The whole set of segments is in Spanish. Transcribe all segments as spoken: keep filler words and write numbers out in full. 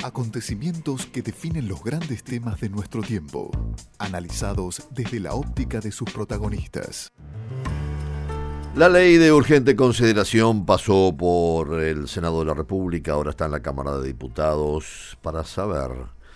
Acontecimientos que definen los grandes temas de nuestro tiempo, analizados desde la óptica de sus protagonistas. La ley de urgente consideración pasó por el Senado de la República, ahora está en la Cámara de Diputados, para saber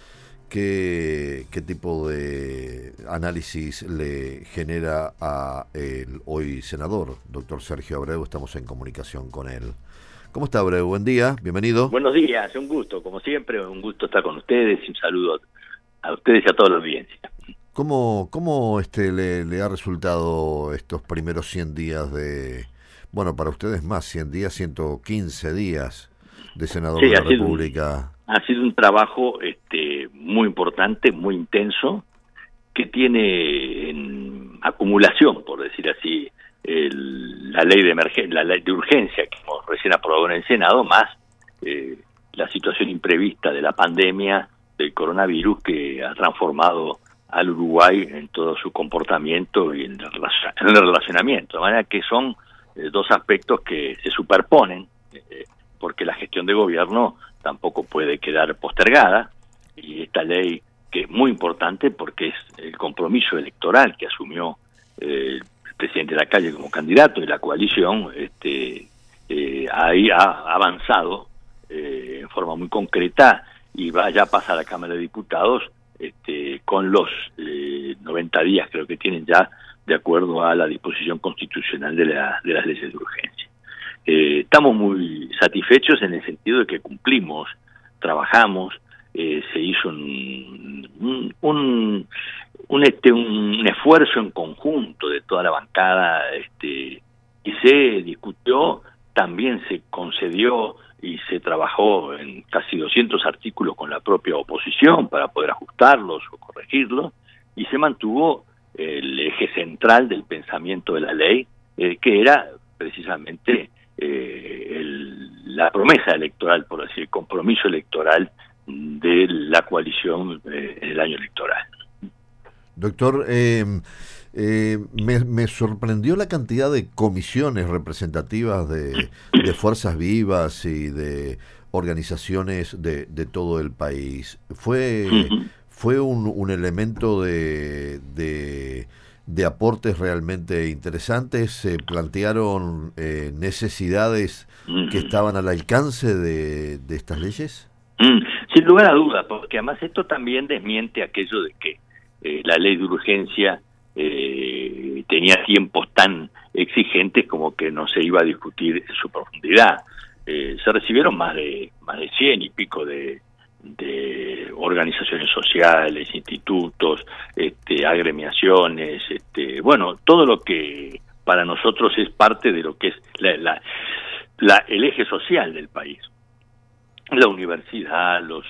qué, qué tipo de análisis le genera a el hoy senador, doctor Sergio Abreu. Estamos en comunicación con él. ¿Cómo está, Abreu? Buen día, bienvenido. Buenos días, un gusto, como siempre, un gusto estar con ustedes y un saludo a ustedes y a toda la audiencia. ¿Cómo, cómo este le, le ha resultado estos primeros cien días de, bueno, para ustedes más, cien días, ciento quince días de senador sí, de la ha sido República? Un, ha sido un trabajo este, muy importante, muy intenso, que tiene en acumulación, por decir así, el, la ley de emergen, la ley de urgencia que hemos recién aprobado en el Senado, más eh, la situación imprevista de la pandemia del coronavirus que ha transformado al Uruguay en todo su comportamiento y en el, en el relacionamiento, de manera que son eh, dos aspectos que se superponen, eh, porque la gestión de gobierno tampoco puede quedar postergada, y esta ley, que es muy importante porque es el compromiso electoral que asumió eh, el presidente de la calle como candidato y la coalición, este, eh, ahí ha avanzado eh, en forma muy concreta y va ya a pasar a la Cámara de Diputados este, con los eh, noventa días, creo que tienen ya, de acuerdo a la disposición constitucional de, la, de las leyes de urgencia. Eh, estamos muy satisfechos en el sentido de que cumplimos, trabajamos, eh, se hizo un, un, un, un, este, un esfuerzo en conjunto de toda la bancada, este, y se discutió, también se concedió y se trabajó en casi doscientos artículos con la propia oposición para poder ajustarlos o corregirlos, y se mantuvo el eje central del pensamiento de la ley, eh, que era precisamente eh, el, la promesa electoral, por decir, el compromiso electoral de la coalición eh, en el año electoral. Doctor, eh, eh, me, me sorprendió la cantidad de comisiones representativas de, de fuerzas vivas y de organizaciones de, de todo el país. Fue, uh-huh. fue un, un elemento de, de, de aportes realmente interesantes. Se plantearon eh, necesidades uh-huh. que estaban al alcance de, de estas leyes. Mm, sin lugar a dudas, porque además esto también desmiente aquello de que eh, la ley de urgencia eh, tenía tiempos tan exigentes como que no se iba a discutir en su profundidad. Eh, se recibieron más de más de cien y pico de, de organizaciones sociales, institutos, este, agremiaciones, este, bueno, todo lo que para nosotros es parte de lo que es la, la, la, el eje social del país. La universidad, los,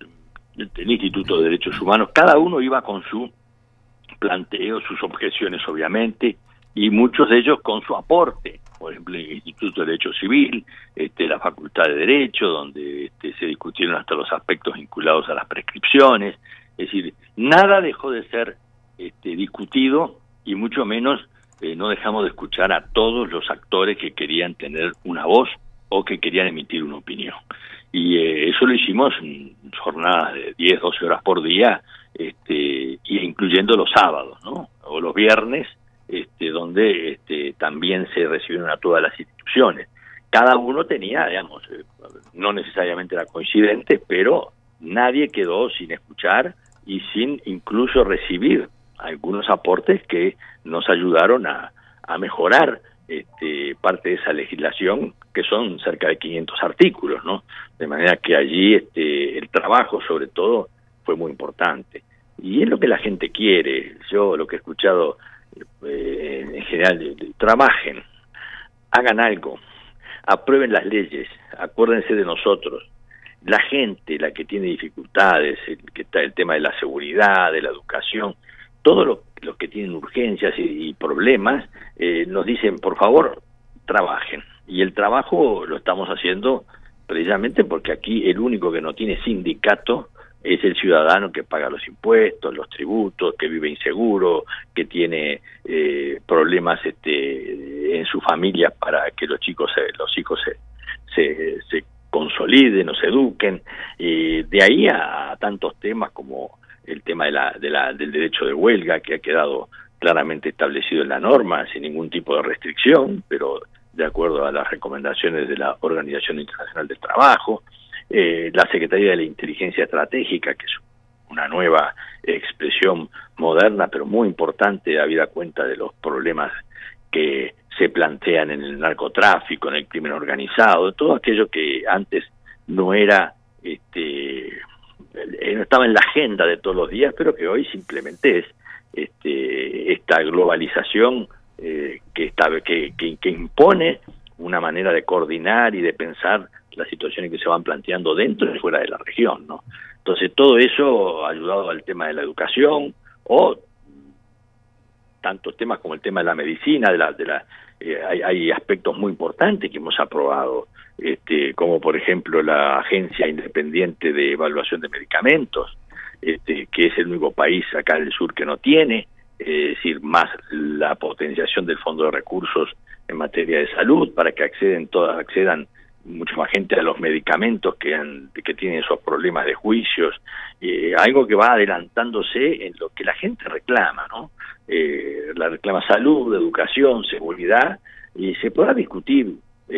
el Instituto de Derechos Humanos, cada uno iba con su planteo, sus objeciones obviamente, y muchos de ellos con su aporte. Por ejemplo, el Instituto de Derecho Civil, este, la Facultad de Derecho, donde este, se discutieron hasta los aspectos vinculados a las prescripciones. Es decir, nada dejó de ser este, discutido, y mucho menos eh, no dejamos de escuchar a todos los actores que querían tener una voz o que querían emitir una opinión. Y eh, eso lo hicimos en jornadas de diez, doce horas por día, este, y incluyendo los sábados, ¿no? O los viernes, este, donde este, también se recibieron a todas las instituciones. Cada uno tenía, digamos, eh, no necesariamente era coincidente, pero nadie quedó sin escuchar y sin incluso recibir algunos aportes que nos ayudaron a, a mejorar Este, parte de esa legislación, que son cerca de quinientos artículos, ¿no? De manera que allí este, el trabajo, sobre todo, fue muy importante. Y es lo que la gente quiere. Yo lo que he escuchado, eh, en general, trabajen, hagan algo, aprueben las leyes, acuérdense de nosotros. La gente, la que tiene dificultades, el, que está el tema de la seguridad, de la educación, todo lo los que tienen urgencias y, y problemas, eh, nos dicen, por favor, trabajen. Y el trabajo lo estamos haciendo precisamente porque aquí el único que no tiene sindicato es el ciudadano que paga los impuestos, los tributos, que vive inseguro, que tiene eh, problemas este, en su familia para que los chicos, se, los hijos se, se, se consoliden, nos eduquen, y de ahí a, a tantos temas como el tema de la, de la, del derecho de huelga, que ha quedado claramente establecido en la norma, sin ningún tipo de restricción, pero de acuerdo a las recomendaciones de la Organización Internacional del Trabajo, eh, la Secretaría de la Inteligencia Estratégica, que es una nueva expresión moderna, pero muy importante, habida cuenta de los problemas que se plantean en el narcotráfico, en el crimen organizado, todo aquello que antes no era, este, no estaba en la agenda de todos los días, pero que hoy simplemente es este, esta globalización eh, que, está, que, que, que impone una manera de coordinar y de pensar las situaciones que se van planteando dentro y fuera de la región, ¿no? Entonces todo eso ha ayudado al tema de la educación, o tantos temas como el tema de la medicina, de la, de la eh, hay, hay aspectos muy importantes que hemos aprobado, este, como por ejemplo la Agencia Independiente de Evaluación de Medicamentos, este, que es el único país acá del sur que no tiene, eh, es decir, más la potenciación del Fondo de Recursos en materia de salud para que acceden todas, accedan mucha más gente a los medicamentos que, han, que tienen esos problemas de juicios, eh, algo que va adelantándose en lo que la gente reclama, ¿no? Eh, la reclama salud, educación, seguridad, y se podrá discutir,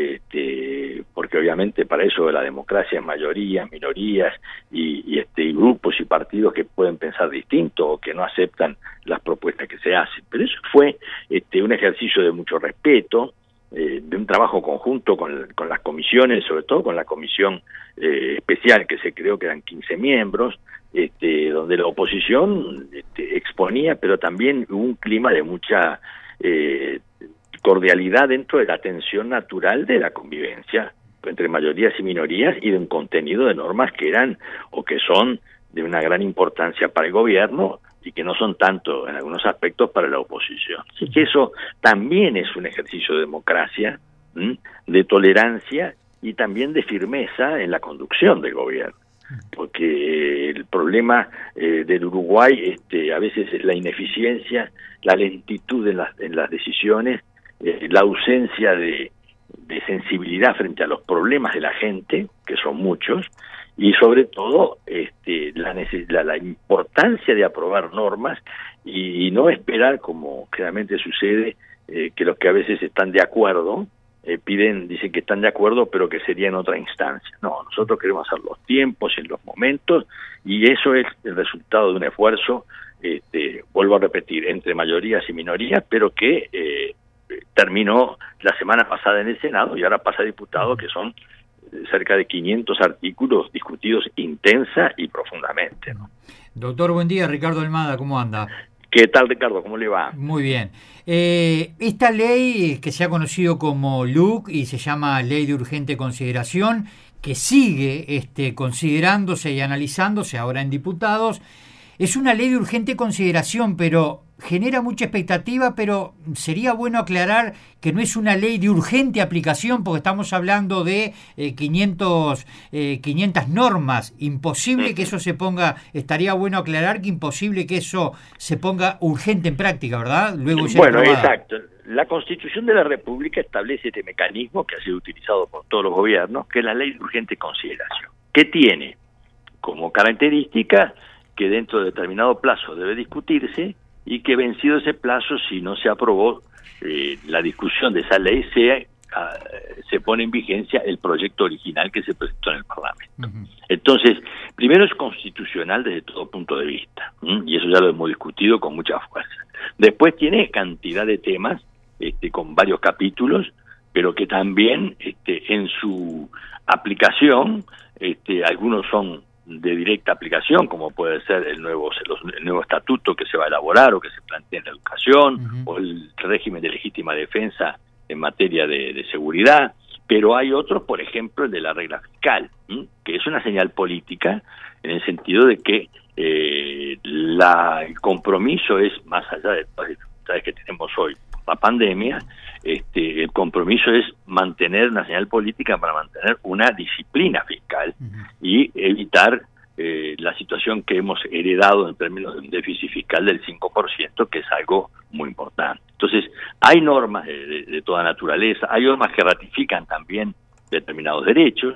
este, porque obviamente para eso la democracia es mayorías, minorías, y, y, este, y grupos y partidos que pueden pensar distinto o que no aceptan las propuestas que se hacen. Pero eso fue este, un ejercicio de mucho respeto, Eh, de un trabajo conjunto con, con las comisiones, sobre todo con la comisión eh, especial que se creó, que eran quince miembros, este, donde la oposición este, exponía, pero también hubo un clima de mucha eh, cordialidad dentro de la tensión natural de la convivencia entre mayorías y minorías, y de un contenido de normas que eran o que son de una gran importancia para el gobierno y que no son tanto en algunos aspectos para la oposición. Así que eso también es un ejercicio de democracia, ¿m? de tolerancia y también de firmeza en la conducción del gobierno, porque el problema eh, del Uruguay este, a veces es la ineficiencia, la lentitud en las, en las decisiones, eh, la ausencia de, de sensibilidad frente a los problemas de la gente, que son muchos, y sobre todo este, la, la, la importancia de aprobar normas y, y no esperar, como generalmente sucede, eh, que los que a veces están de acuerdo, eh, piden, dicen que están de acuerdo, pero que sería en otra instancia. No, nosotros queremos hacer los tiempos y en los momentos, y eso es el resultado de un esfuerzo, este, vuelvo a repetir, entre mayorías y minorías, pero que eh, terminó la semana pasada en el Senado y ahora pasa a diputados, que son cerca de quinientos artículos discutidos intensa y profundamente, ¿no? Doctor, buen día. Ricardo Almada, ¿cómo anda? ¿Qué tal, Ricardo? ¿Cómo le va? Muy bien. Eh, esta ley que se ha conocido como L U C y se llama Ley de Urgente Consideración, que sigue este, considerándose y analizándose ahora en diputados, es una ley de urgente consideración, pero genera mucha expectativa, pero sería bueno aclarar que no es una ley de urgente aplicación, porque estamos hablando de eh, quinientas normas. Imposible que eso se ponga, estaría bueno aclarar que imposible que eso se ponga urgente en práctica, ¿verdad? Luego ya bueno, aprobada. Exacto. La Constitución de la República establece este mecanismo que ha sido utilizado por todos los gobiernos, que es la ley de urgente consideración, que tiene como característica que dentro de determinado plazo debe discutirse, y que vencido ese plazo, si no se aprobó eh, la discusión de esa ley, se, uh, se pone en vigencia el proyecto original que se presentó en el Parlamento. Uh-huh. Entonces, primero es constitucional desde todo punto de vista, ¿m? y eso ya lo hemos discutido con mucha fuerza. Después tiene cantidad de temas, este, con varios capítulos, pero que también este, en su aplicación, este, algunos son de directa aplicación, como puede ser el nuevo los, el nuevo estatuto que se va a elaborar o que se plantea en la educación, uh-huh. o el régimen de legítima defensa en materia de, de seguridad, pero hay otros, por ejemplo, el de la regla fiscal, ¿m? que es una señal política en el sentido de que eh, la, el compromiso es, más allá de las dificultades que tenemos hoy por la pandemia, este, el compromiso es mantener una señal política para mantener una disciplina fiscal uh-huh. y evitar eh, la situación que hemos heredado en términos de un déficit fiscal del cinco por ciento, que es algo muy importante. Entonces, hay normas de, de, de toda naturaleza, hay normas que ratifican también determinados derechos,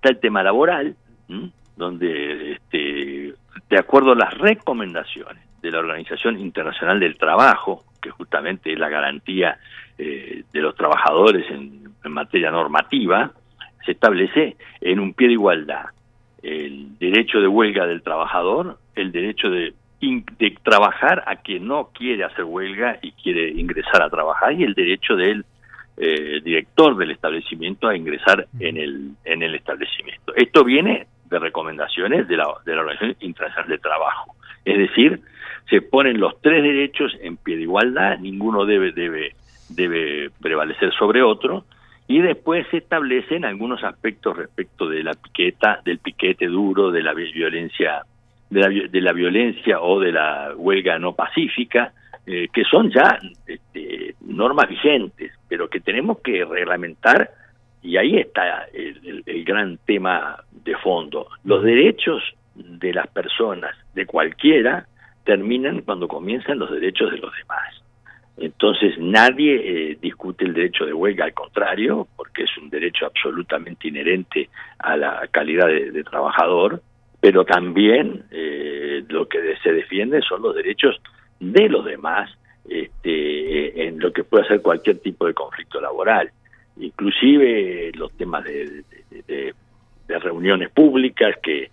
está el tema laboral, ¿m? donde este, de acuerdo a las recomendaciones de la Organización Internacional del Trabajo, que justamente es la garantía eh, de los trabajadores en, en materia normativa, se establece en un pie de igualdad el derecho de huelga del trabajador, el derecho de, de trabajar a quien no quiere hacer huelga y quiere ingresar a trabajar, y el derecho del eh, director del establecimiento a ingresar en el en el establecimiento. Esto viene de recomendaciones de la, de la Organización Internacional del Trabajo. Es decir, se ponen los tres derechos en pie de igualdad, ninguno debe debe debe prevalecer sobre otro, y después se establecen algunos aspectos respecto de la piqueta, del piquete duro, de la violencia, de la, de la violencia o de la huelga no pacífica, eh, que son ya este, normas vigentes, pero que tenemos que reglamentar, y ahí está el, el, el gran tema de fondo. Los derechos de las personas, de cualquiera, terminan cuando comienzan los derechos de los demás. Entonces nadie eh, discute el derecho de huelga, al contrario, porque es un derecho absolutamente inherente a la calidad de, de trabajador, pero también eh, lo que se defiende son los derechos de los demás este, en lo que puede ser cualquier tipo de conflicto laboral, inclusive los temas de, de, de, de reuniones públicas que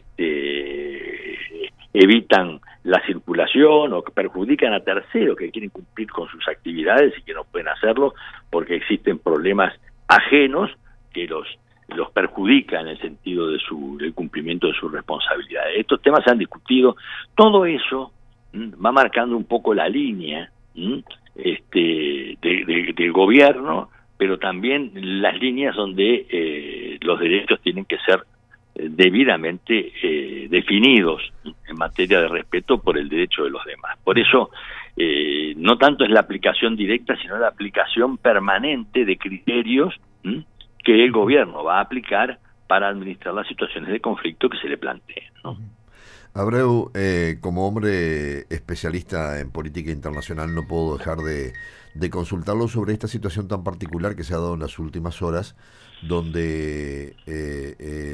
este, evitan la circulación o que perjudican a terceros que quieren cumplir con sus actividades y que no pueden hacerlo porque existen problemas ajenos que los los perjudican en el sentido de su del cumplimiento de sus responsabilidades. Estos temas se han discutido, todo eso ¿m? va marcando un poco la línea ¿m? este de, de, del gobierno, pero también las líneas donde eh, los derechos tienen que ser debidamente eh, definidos en materia de respeto por el derecho de los demás. Por eso, eh, no tanto es la aplicación directa, sino la aplicación permanente de criterios ¿m? que el gobierno va a aplicar para administrar las situaciones de conflicto que se le planteen, ¿no? Abreu, eh, como hombre especialista en política internacional, no puedo dejar de, de consultarlo sobre esta situación tan particular que se ha dado en las últimas horas, donde eh,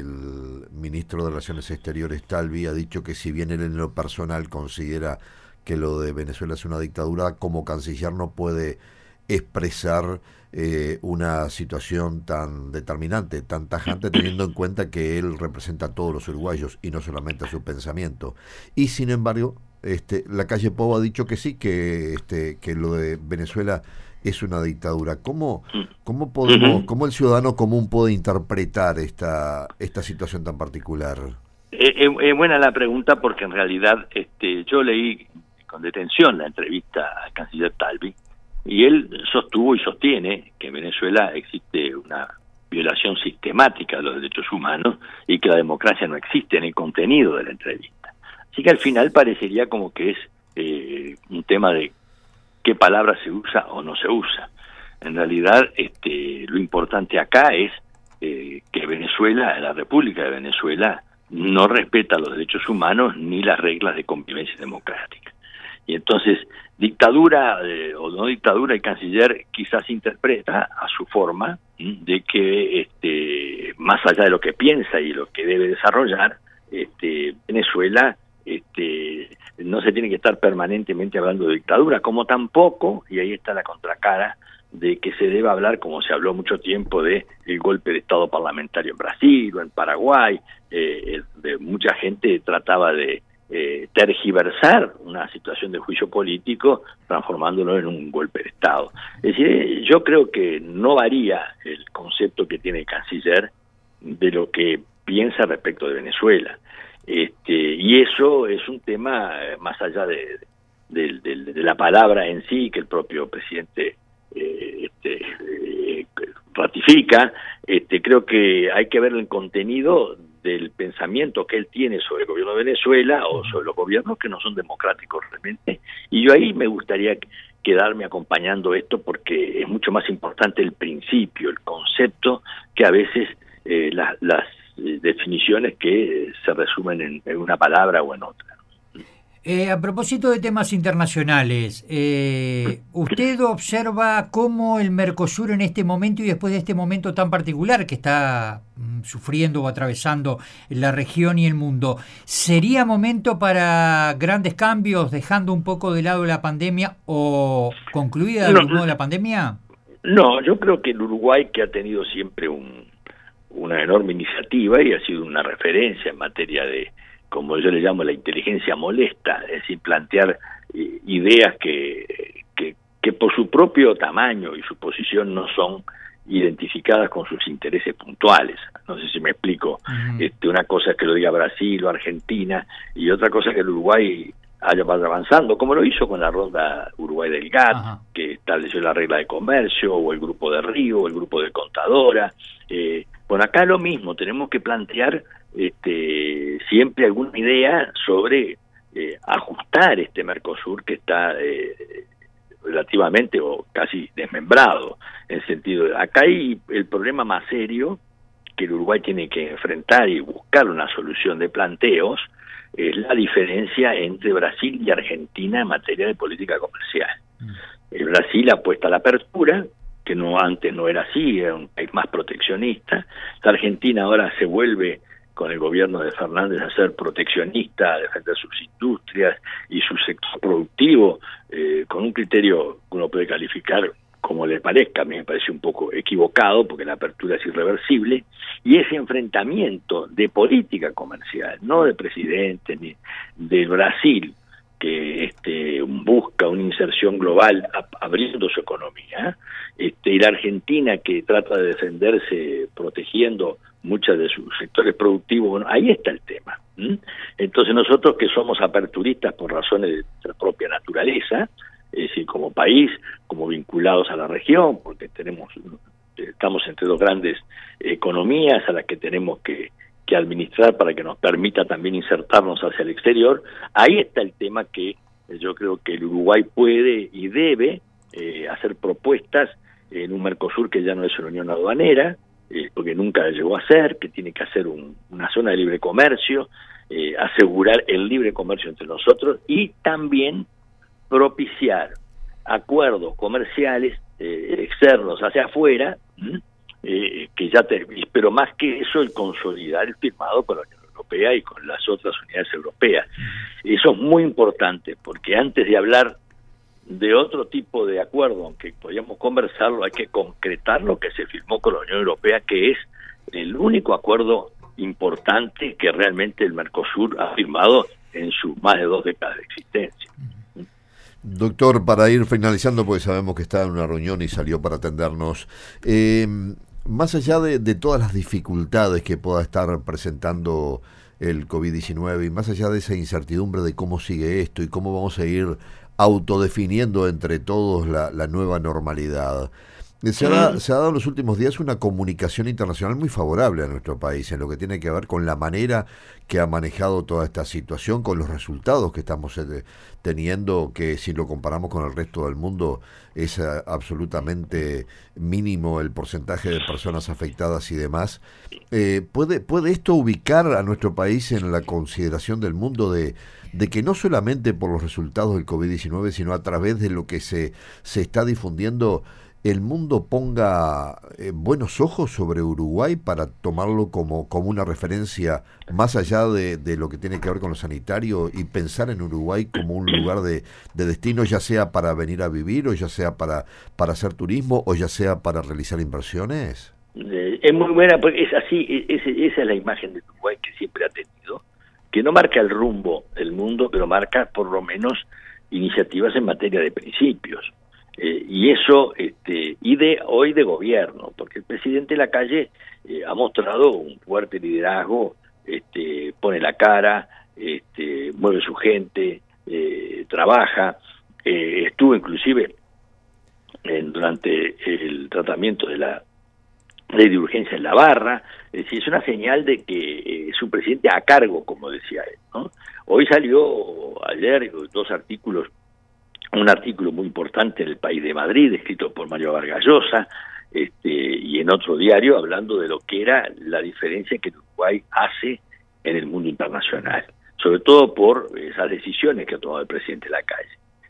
el ministro de Relaciones Exteriores, Talvi, ha dicho que si bien él en lo personal considera que lo de Venezuela es una dictadura, como canciller no puede expresar eh, una situación tan determinante, tan tajante, teniendo en cuenta que él representa a todos los uruguayos y no solamente a su pensamiento. Y sin embargo, este, la calle Pou ha dicho que sí, que, este, que lo de Venezuela es una dictadura. ¿Cómo, cómo podemos, uh-huh. cómo el ciudadano común puede interpretar esta esta situación tan particular? Es eh, eh, buena la pregunta, porque en realidad este, yo leí con detención la entrevista al canciller Talvi, y él sostuvo y sostiene que en Venezuela existe una violación sistemática de los derechos humanos y que la democracia no existe en el contenido de la entrevista. Así que al final parecería como que es eh, un tema de qué palabra se usa o no se usa. En realidad, este, lo importante acá es eh, que Venezuela, la República de Venezuela, no respeta los derechos humanos ni las reglas de convivencia democrática. Y entonces, dictadura eh, o no dictadura, el canciller quizás interpreta a su forma ¿m? de que, este, más allá de lo que piensa y lo que debe desarrollar, este, Venezuela este, no se tiene que estar permanentemente hablando de dictadura, como tampoco, y ahí está la contracara, de que se debe hablar, como se habló mucho tiempo, de el golpe de Estado parlamentario en Brasil o en Paraguay. Eh, de mucha gente trataba de eh, tergiversar una situación de juicio político transformándolo en un golpe de Estado. Es decir, yo creo que no varía el concepto que tiene el canciller de lo que piensa respecto de Venezuela. Este, y eso es un tema eh, más allá de, de, de, de la palabra en sí, que el propio presidente eh, este, eh, ratifica. Este, creo que hay que ver el contenido del pensamiento que él tiene sobre el gobierno de Venezuela o sobre los gobiernos que no son democráticos realmente, y yo ahí me gustaría quedarme acompañando esto, porque es mucho más importante el principio, el concepto, que a veces eh, la, las definiciones que se resumen en, en una palabra o en otra. Eh, a propósito de temas internacionales, eh, ¿usted observa cómo el Mercosur en este momento y después de este momento tan particular que está mm, sufriendo o atravesando la región y el mundo, sería momento para grandes cambios, dejando un poco de lado la pandemia o concluida de No, algún modo la pandemia? No, yo creo que el Uruguay, que ha tenido siempre un, una enorme iniciativa y ha sido una referencia en materia de, como yo le llamo, la inteligencia molesta, es decir, plantear eh, ideas que, que, que por su propio tamaño y su posición no son identificadas con sus intereses puntuales. No sé si me explico. Uh-huh. Este, una cosa es que lo diga Brasil o Argentina y otra cosa es que el Uruguay vaya avanzando, como lo hizo con la ronda Uruguay del G A T, uh-huh. que estableció la regla de comercio, o el grupo de Río, o el grupo de Contadora. Eh, bueno, acá lo mismo, tenemos que plantear este, siempre alguna idea sobre eh, ajustar este Mercosur que está eh, relativamente o casi desmembrado, en el sentido de, acá hay el problema más serio que el Uruguay tiene que enfrentar y buscar una solución de planteos, es la diferencia entre Brasil y Argentina en materia de política comercial. Mm. El Brasil apuesta a la apertura, que no antes no era así, era un país más proteccionista. La Argentina ahora se vuelve, con el gobierno de Fernández, a ser proteccionista, a defender sus industrias y su sector productivo, eh, con un criterio que uno puede calificar como le parezca. A mí me parece un poco equivocado, porque la apertura es irreversible, y ese enfrentamiento de política comercial, no de presidente ni del Brasil, que este, busca una inserción global abriendo su economía, este, y la Argentina, que trata de defenderse protegiendo muchos de sus sectores productivos, bueno, ahí está el tema. ¿Mm? Entonces nosotros, que somos aperturistas por razones de nuestra propia naturaleza, es decir, como país, como vinculados a la región, porque tenemos estamos entre dos grandes economías a las que tenemos que, que administrar para que nos permita también insertarnos hacia el exterior. Ahí está el tema que yo creo que el Uruguay puede y debe eh, hacer propuestas en un Mercosur que ya no es una unión aduanera, eh, porque nunca llegó a ser, que tiene que hacer un, una zona de libre comercio, eh, asegurar el libre comercio entre nosotros y también propiciar acuerdos comerciales eh, externos hacia afuera, eh, que ya te, pero más que eso, el consolidar el firmado con la Unión Europea y con las otras unidades europeas. Eso es muy importante, porque antes de hablar de otro tipo de acuerdo, aunque podíamos conversarlo, hay que concretar lo que se firmó con la Unión Europea, que es el único acuerdo importante que realmente el Mercosur ha firmado en sus más de dos décadas de existencia. Doctor, para ir finalizando, porque sabemos que está en una reunión y salió para atendernos, eh, más allá de, de todas las dificultades que pueda estar presentando el COVID diecinueve y más allá de esa incertidumbre de cómo sigue esto y cómo vamos a ir autodefiniendo entre todos la, la nueva normalidad, se ha, da, se ha dado en los últimos días una comunicación internacional muy favorable a nuestro país en lo que tiene que ver con la manera que ha manejado toda esta situación, con los resultados que estamos eh, teniendo, que si lo comparamos con el resto del mundo es eh, absolutamente mínimo el porcentaje de personas afectadas y demás. Eh, ¿puede, ¿Puede esto ubicar a nuestro país en la consideración del mundo de, de que no solamente por los resultados del COVID diecinueve, sino a través de lo que se, se está difundiendo, el mundo ponga eh, buenos ojos sobre Uruguay para tomarlo como, como una referencia más allá de, de lo que tiene que ver con lo sanitario y pensar en Uruguay como un lugar de, de destino, ya sea para venir a vivir o ya sea para, para hacer turismo o ya sea para realizar inversiones? Eh, es muy buena, porque es así, es, esa es la imagen de Uruguay que siempre ha tenido, que no marca el rumbo del mundo, pero marca por lo menos iniciativas en materia de principios. Eh, y eso, este, y de hoy de gobierno, porque el presidente Lacalle eh, ha mostrado un fuerte liderazgo, este, pone la cara, este, mueve su gente, eh, trabaja, eh, estuvo inclusive en, durante el tratamiento de la ley de urgencia en la barra, es decir, es una señal de que eh, es un presidente a cargo, como decía él, ¿no? Hoy salió ayer dos artículos, un artículo muy importante en El País de Madrid, escrito por Mario Vargas Llosa, este, y en otro diario, hablando de lo que era la diferencia que Uruguay hace en el mundo internacional. sobre todo por esas decisiones que ha tomado el presidente Lacalle,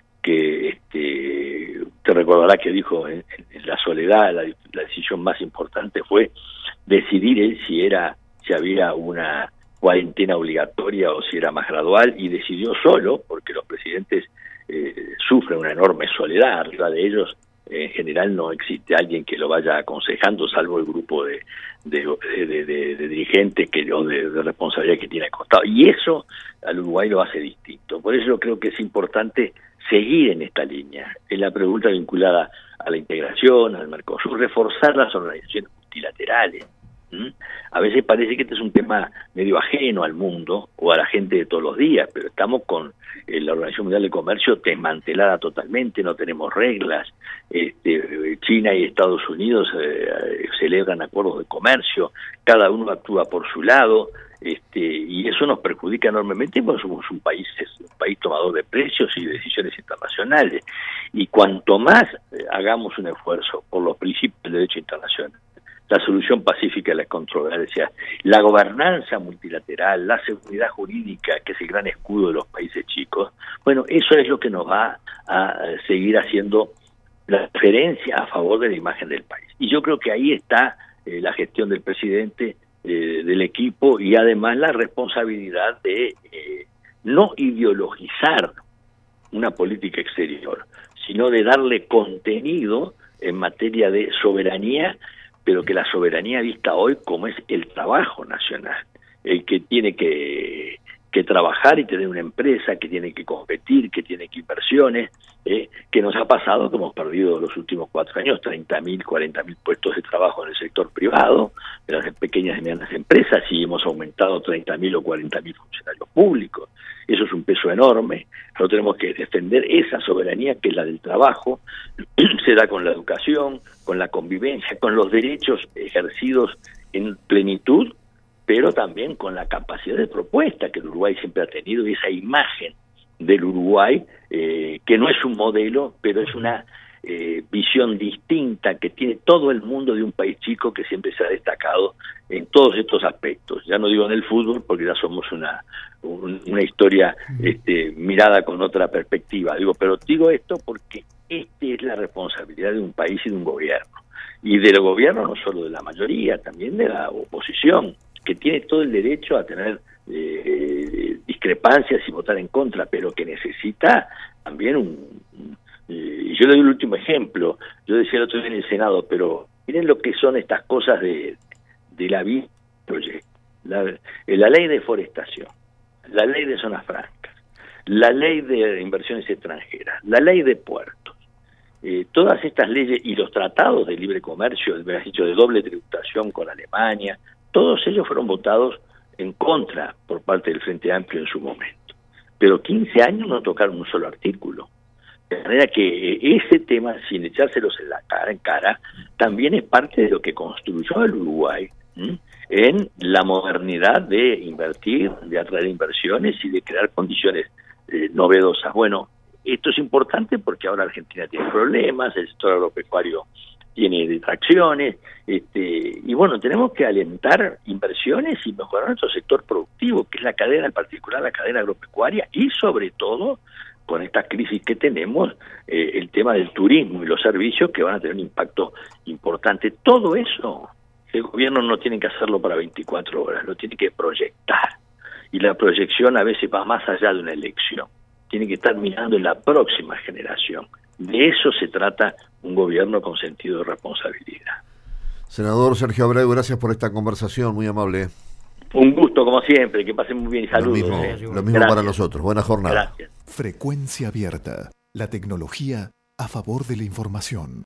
que este, te recordará que dijo en, en la soledad, la, la decisión más importante fue decidir él si era, si había una cuarentena obligatoria o si era más gradual, y decidió solo, porque los presidentes eh, sufren una enorme soledad. Arriba de ellos en general no existe alguien que lo vaya aconsejando, salvo el grupo de, de, de, de, de dirigentes que, o de, de responsabilidad que tiene al costado, y eso al Uruguay lo hace distinto. Por eso yo creo que es importante seguir en esta línea, en la pregunta vinculada a la integración, al Mercosur, reforzar las organizaciones multilaterales. ¿Mm? A veces parece que este es un tema medio ajeno al mundo o a la gente de todos los días, pero estamos con eh, la Organización Mundial de Comercio desmantelada totalmente, no tenemos reglas. Este, China y Estados Unidos eh, celebran acuerdos de comercio, cada uno actúa por su lado, este, y eso nos perjudica enormemente porque somos un país, un país tomador de precios y decisiones internacionales. Y cuanto más eh, hagamos un esfuerzo por los principios del derecho internacional, la solución pacífica de las controversias, la gobernanza multilateral, la seguridad jurídica, que es el gran escudo de los países chicos, bueno, eso es lo que nos va a seguir haciendo la diferencia a favor de la imagen del país. Y yo creo que ahí está eh, la gestión del presidente, eh, del equipo, y además la responsabilidad de eh, no ideologizar una política exterior, sino de darle contenido en materia de soberanía, pero que la soberanía vista hoy como es el trabajo nacional, el que tiene que, que trabajar y tener una empresa, que tiene que competir, que tiene que inversiones, eh, que nos ha pasado que hemos perdido los últimos cuatro años treinta mil, cuarenta mil puestos de trabajo en el sector privado, en las pequeñas y medianas empresas, y hemos aumentado treinta mil o cuarenta mil funcionarios públicos. Eso es un peso enorme. Nosotros tenemos que defender esa soberanía que es la del trabajo, se da con la educación, con la convivencia, con los derechos ejercidos en plenitud, pero también con la capacidad de propuesta que el Uruguay siempre ha tenido, y esa imagen del Uruguay, eh, que no es un modelo, pero es una eh, visión distinta que tiene todo el mundo de un país chico que siempre se ha destacado en todos estos aspectos. Ya no digo en el fútbol, porque ya somos una un, una historia este, mirada con otra perspectiva. Digo, pero digo esto porque esta es la responsabilidad de un país y de un gobierno. Y del gobierno no solo de la mayoría, también de la oposición, que tiene todo el derecho a tener eh, discrepancias y votar en contra, pero que necesita también un... un eh, yo le doy el último ejemplo. Yo decía el otro día en el Senado, pero miren lo que son estas cosas de, de la vida proyecto. La, la ley de forestación, la ley de zonas francas, la ley de inversiones extranjeras, la ley de puertos, eh, todas estas leyes y los tratados de libre comercio, me has dicho, de doble tributación con Alemania, todos ellos fueron votados en contra por parte del Frente Amplio en su momento. Pero quince años no tocaron un solo artículo. De manera que ese tema, sin echárselos en la cara, en cara, también es parte de lo que construyó el Uruguay, ¿m? en la modernidad de invertir, de atraer inversiones y de crear condiciones eh, novedosas. Bueno, esto es importante porque ahora Argentina tiene problemas, el sector agropecuario tiene detracciones, este, y bueno, tenemos que alentar inversiones y mejorar nuestro sector productivo, que es la cadena, en particular la cadena agropecuaria, y sobre todo, con esta crisis que tenemos, eh, el tema del turismo y los servicios que van a tener un impacto importante. Todo eso, el gobierno no tiene que hacerlo para veinticuatro horas, lo tiene que proyectar. Y la proyección a veces va más allá de una elección. Tiene que estar mirando en la próxima generación. De eso se trata un gobierno con sentido de responsabilidad. Senador Sergio Abreu, gracias por esta conversación, muy amable. Un gusto, como siempre, que pasen muy bien y saludos. Lo mismo, eh. lo mismo para nosotros. Buena jornada. Gracias. Frecuencia Abierta. La tecnología a favor de la información.